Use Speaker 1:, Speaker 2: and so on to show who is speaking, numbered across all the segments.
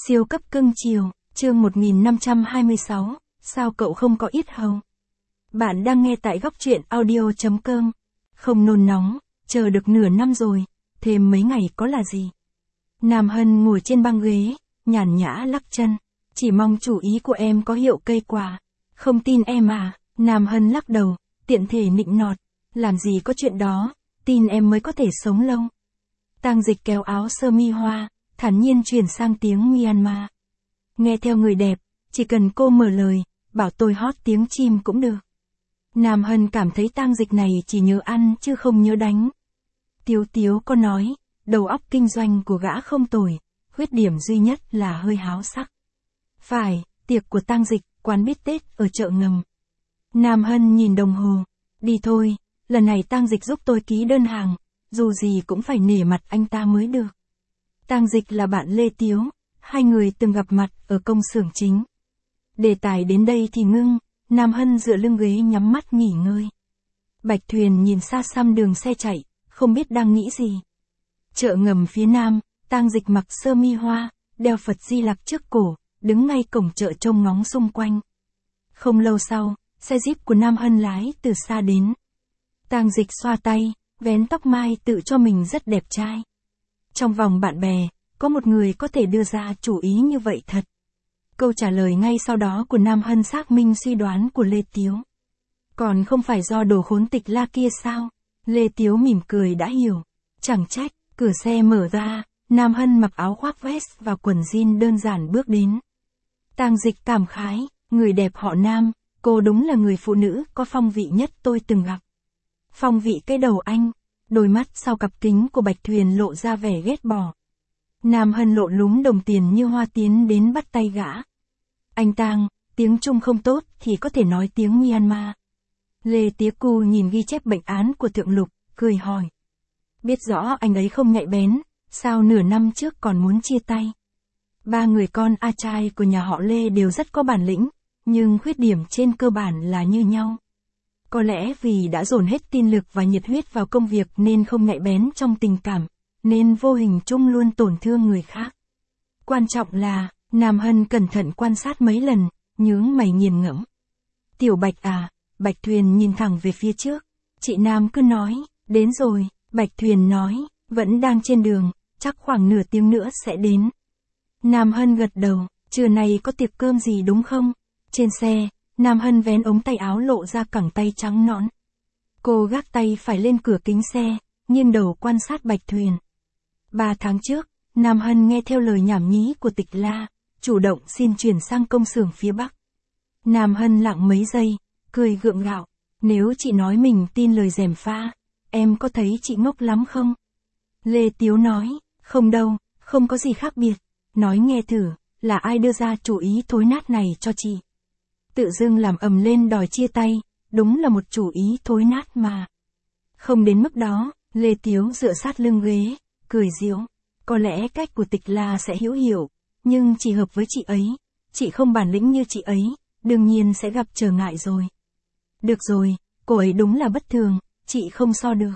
Speaker 1: Siêu cấp cưng chiều, chương 1526, sao cậu không có yết hầu? Bạn đang nghe tại góc truyện audio.com. Không nôn nóng, chờ được nửa năm rồi, thêm mấy ngày có là gì? Nam Hân ngồi trên băng ghế, nhàn nhã lắc chân. Chỉ mong chủ ý của em có hiệu cây quà. Không tin em à? Nam Hân lắc đầu, tiện thể nịnh nọt. Làm gì có chuyện đó, tin em mới có thể sống lâu. Tang Dịch kéo áo sơ mi hoa, thản nhiên chuyển sang tiếng Myanmar. Nghe theo người đẹp, chỉ cần cô mở lời, bảo tôi hót tiếng chim cũng được. Nam Hân cảm thấy Tang Dịch này chỉ nhớ ăn chứ không nhớ đánh. Tiếu Tiếu có nói, đầu óc kinh doanh của gã không tồi, khuyết điểm duy nhất là hơi háo sắc. Phải, tiệc của Tang Dịch, quán bít tết ở chợ ngầm. Nam Hân nhìn đồng hồ, đi thôi, lần này Tang Dịch giúp tôi ký đơn hàng, dù gì cũng phải nể mặt anh ta mới được. Tang Dịch là bạn Lê Tiếu, hai người từng gặp mặt ở công xưởng chính. Đề tài đến đây thì ngưng, Nam Hân dựa lưng ghế nhắm mắt nghỉ ngơi. Bạch Thuyền nhìn xa xăm đường xe chạy, không biết đang nghĩ gì. Chợ ngầm phía nam, Tang Dịch mặc sơ mi hoa, đeo Phật Di Lặc trước cổ, đứng ngay cổng chợ trông ngóng xung quanh. Không lâu sau, xe Jeep của Nam Hân lái từ xa đến. Tang Dịch xoa tay, vén tóc mai tự cho mình rất đẹp trai. Trong vòng bạn bè, có một người có thể đưa ra chủ ý như vậy thật. Câu trả lời ngay sau đó của Nam Hân xác minh suy đoán của Lê Tiếu. Còn không phải do đồ khốn tịch la kia sao? Lê Tiếu mỉm cười đã hiểu. Chẳng trách, cửa xe mở ra, Nam Hân mặc áo khoác vest và quần jean đơn giản bước đến. Tang Dịch cảm khái, người đẹp họ Nam, cô đúng là người phụ nữ có phong vị nhất tôi từng gặp. Phong vị cái đầu anh, đôi mắt sau cặp kính của Bạch Thuyền lộ ra vẻ ghét bỏ. Nam Hân lộ lúm đồng tiền như hoa tiến đến bắt tay gã. Anh Tang, tiếng Trung không tốt thì có thể nói tiếng Myanmar. Lê Tía Cu nhìn ghi chép bệnh án của Thượng Lục, cười hỏi. Biết rõ anh ấy không nhạy bén, sao nửa năm trước còn muốn chia tay. Ba người con A trai của nhà họ Lê đều rất có bản lĩnh, nhưng khuyết điểm trên cơ bản là như nhau. Có lẽ vì đã dồn hết tinh lực và nhiệt huyết vào công việc nên không nhạy bén trong tình cảm, nên vô hình chung luôn tổn thương người khác. Quan trọng là, Nam Hân cẩn thận quan sát mấy lần, nhướng mày nghiền ngẫm. Tiểu Bạch à, Bạch Thuyền nhìn thẳng về phía trước. Chị Nam cứ nói, đến rồi, Bạch Thuyền nói, vẫn đang trên đường, chắc khoảng nửa tiếng nữa sẽ đến. Nam Hân gật đầu, trưa nay có tiệc cơm gì đúng không? Trên xe, Nam Hân vén ống tay áo lộ ra cẳng tay trắng nõn. Cô gác tay phải lên cửa kính xe, nghiêng đầu quan sát Bạch Thuyền. 3 tháng trước, Nam Hân nghe theo lời nhảm nhí của Tịch La, chủ động xin chuyển sang công xưởng phía Bắc. Nam Hân lặng mấy giây, cười gượng gạo. Nếu chị nói mình tin lời gièm pha, em có thấy chị ngốc lắm không? Lê Tiếu nói, không đâu, không có gì khác biệt. Nói nghe thử, là ai đưa ra chủ ý thối nát này cho chị? Tự dưng làm ầm lên đòi chia tay, đúng là một chủ ý thối nát mà. Không đến mức đó, Lê Tiếu dựa sát lưng ghế, cười giễu. Có lẽ cách của Tịch La sẽ hữu hiệu, nhưng chỉ hợp với chị ấy. Chị không bản lĩnh như chị ấy, đương nhiên sẽ gặp trở ngại rồi. Được rồi, cô ấy đúng là bất thường, chị không so được.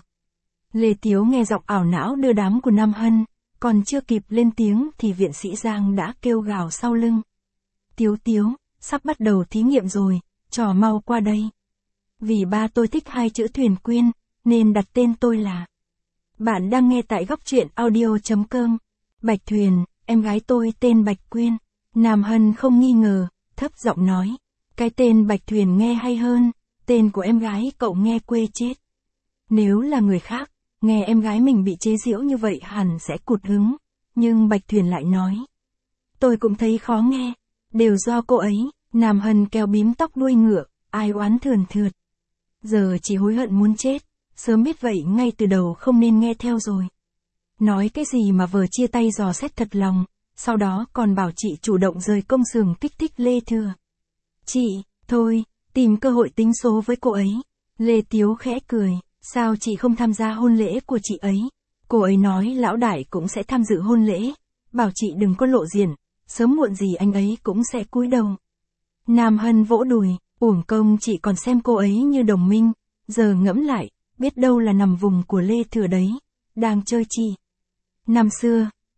Speaker 1: Lê Tiếu nghe giọng ảo não đưa đám của Nam Hân, còn chưa kịp lên tiếng thì viện sĩ Giang đã kêu gào sau lưng. Tiếu Tiếu, sắp bắt đầu thí nghiệm rồi, trò mau qua đây. Vì ba tôi thích hai chữ Thuyền Quyên, nên đặt tên tôi là. Bạn đang nghe tại góc truyện audio.com. Bạch Thuyền, em gái tôi tên Bạch Quyên. Nam Hân không nghi ngờ, thấp giọng nói. Cái tên Bạch Thuyền nghe hay hơn, tên của em gái cậu nghe quê chết. Nếu là người khác, nghe em gái mình bị chế giễu như vậy hẳn sẽ cụt hứng. Nhưng Bạch Thuyền lại nói. Tôi cũng thấy khó nghe, đều do cô ấy. Nam Hân kéo bím tóc đuôi ngựa, ai oán thườn thượt. Giờ chỉ hối hận muốn chết, sớm biết vậy ngay từ đầu không nên nghe theo rồi. Nói cái gì mà vờ chia tay dò xét thật lòng, sau đó còn bảo chị chủ động rời công xưởng kích thích Lê Thừa. Chị, thôi, tìm cơ hội tính số với cô ấy. Lê Tiếu khẽ cười, sao chị không tham gia hôn lễ của chị ấy? Cô ấy nói lão đại cũng sẽ tham dự hôn lễ, bảo chị đừng có lộ diện, sớm muộn gì anh ấy cũng sẽ cúi đầu. Nam Hân vỗ đùi, uổng công chị còn xem cô ấy như đồng minh, giờ ngẫm lại, biết đâu là nằm vùng của Lê Thừa đấy, đang chơi chị. Năm xưa,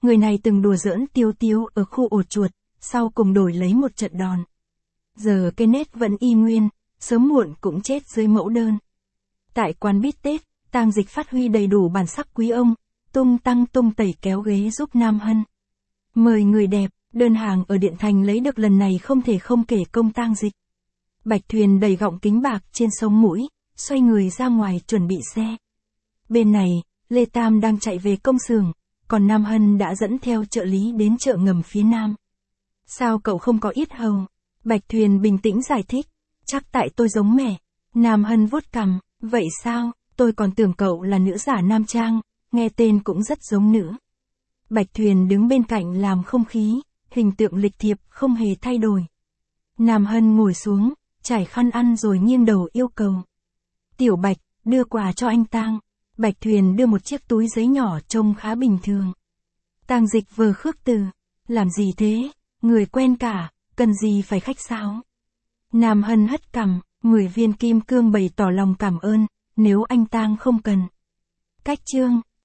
Speaker 1: Người này từng đùa giỡn Tiêu Tiêu ở khu ổ chuột, sau cùng đổi lấy một trận đòn. Giờ cái nết vẫn y nguyên, sớm muộn cũng chết dưới mẫu đơn. Tại quán bít tết, Tang Dịch phát huy đầy đủ bản sắc quý ông, tung tăng tung tẩy kéo ghế giúp Nam Hân. Mời người đẹp, đơn hàng ở Điện Thành lấy được lần này không thể không kể công Tang Dịch. Bạch Thuyền đầy gọng kính bạc trên sống mũi, xoay người ra ngoài chuẩn bị xe. Bên này, Lê Tam đang chạy về công xưởng, còn Nam Hân đã dẫn theo trợ lý đến chợ ngầm phía nam. Sao cậu không có yết hầu? Bạch Thuyền bình tĩnh giải thích, chắc tại tôi giống mẹ. Nam Hân vuốt cằm, vậy sao, tôi còn tưởng cậu là nữ giả nam trang, nghe tên cũng rất giống nữ. Bạch Thuyền đứng bên cạnh làm không khí, hình tượng lịch thiệp không hề thay đổi. Nam Hân ngồi xuống, trải khăn ăn rồi nghiêng đầu yêu cầu. Tiểu Bạch, đưa quà cho anh Tang. Bạch Thuyền đưa một chiếc túi giấy nhỏ trông khá bình thường. Tang Dịch vờ khước từ, làm gì thế, người quen cả, cần gì phải khách sáo. Nam Hân hất cằm, 10 viên kim cương bày tỏ lòng cảm ơn, nếu anh Tang không cần. Cách chương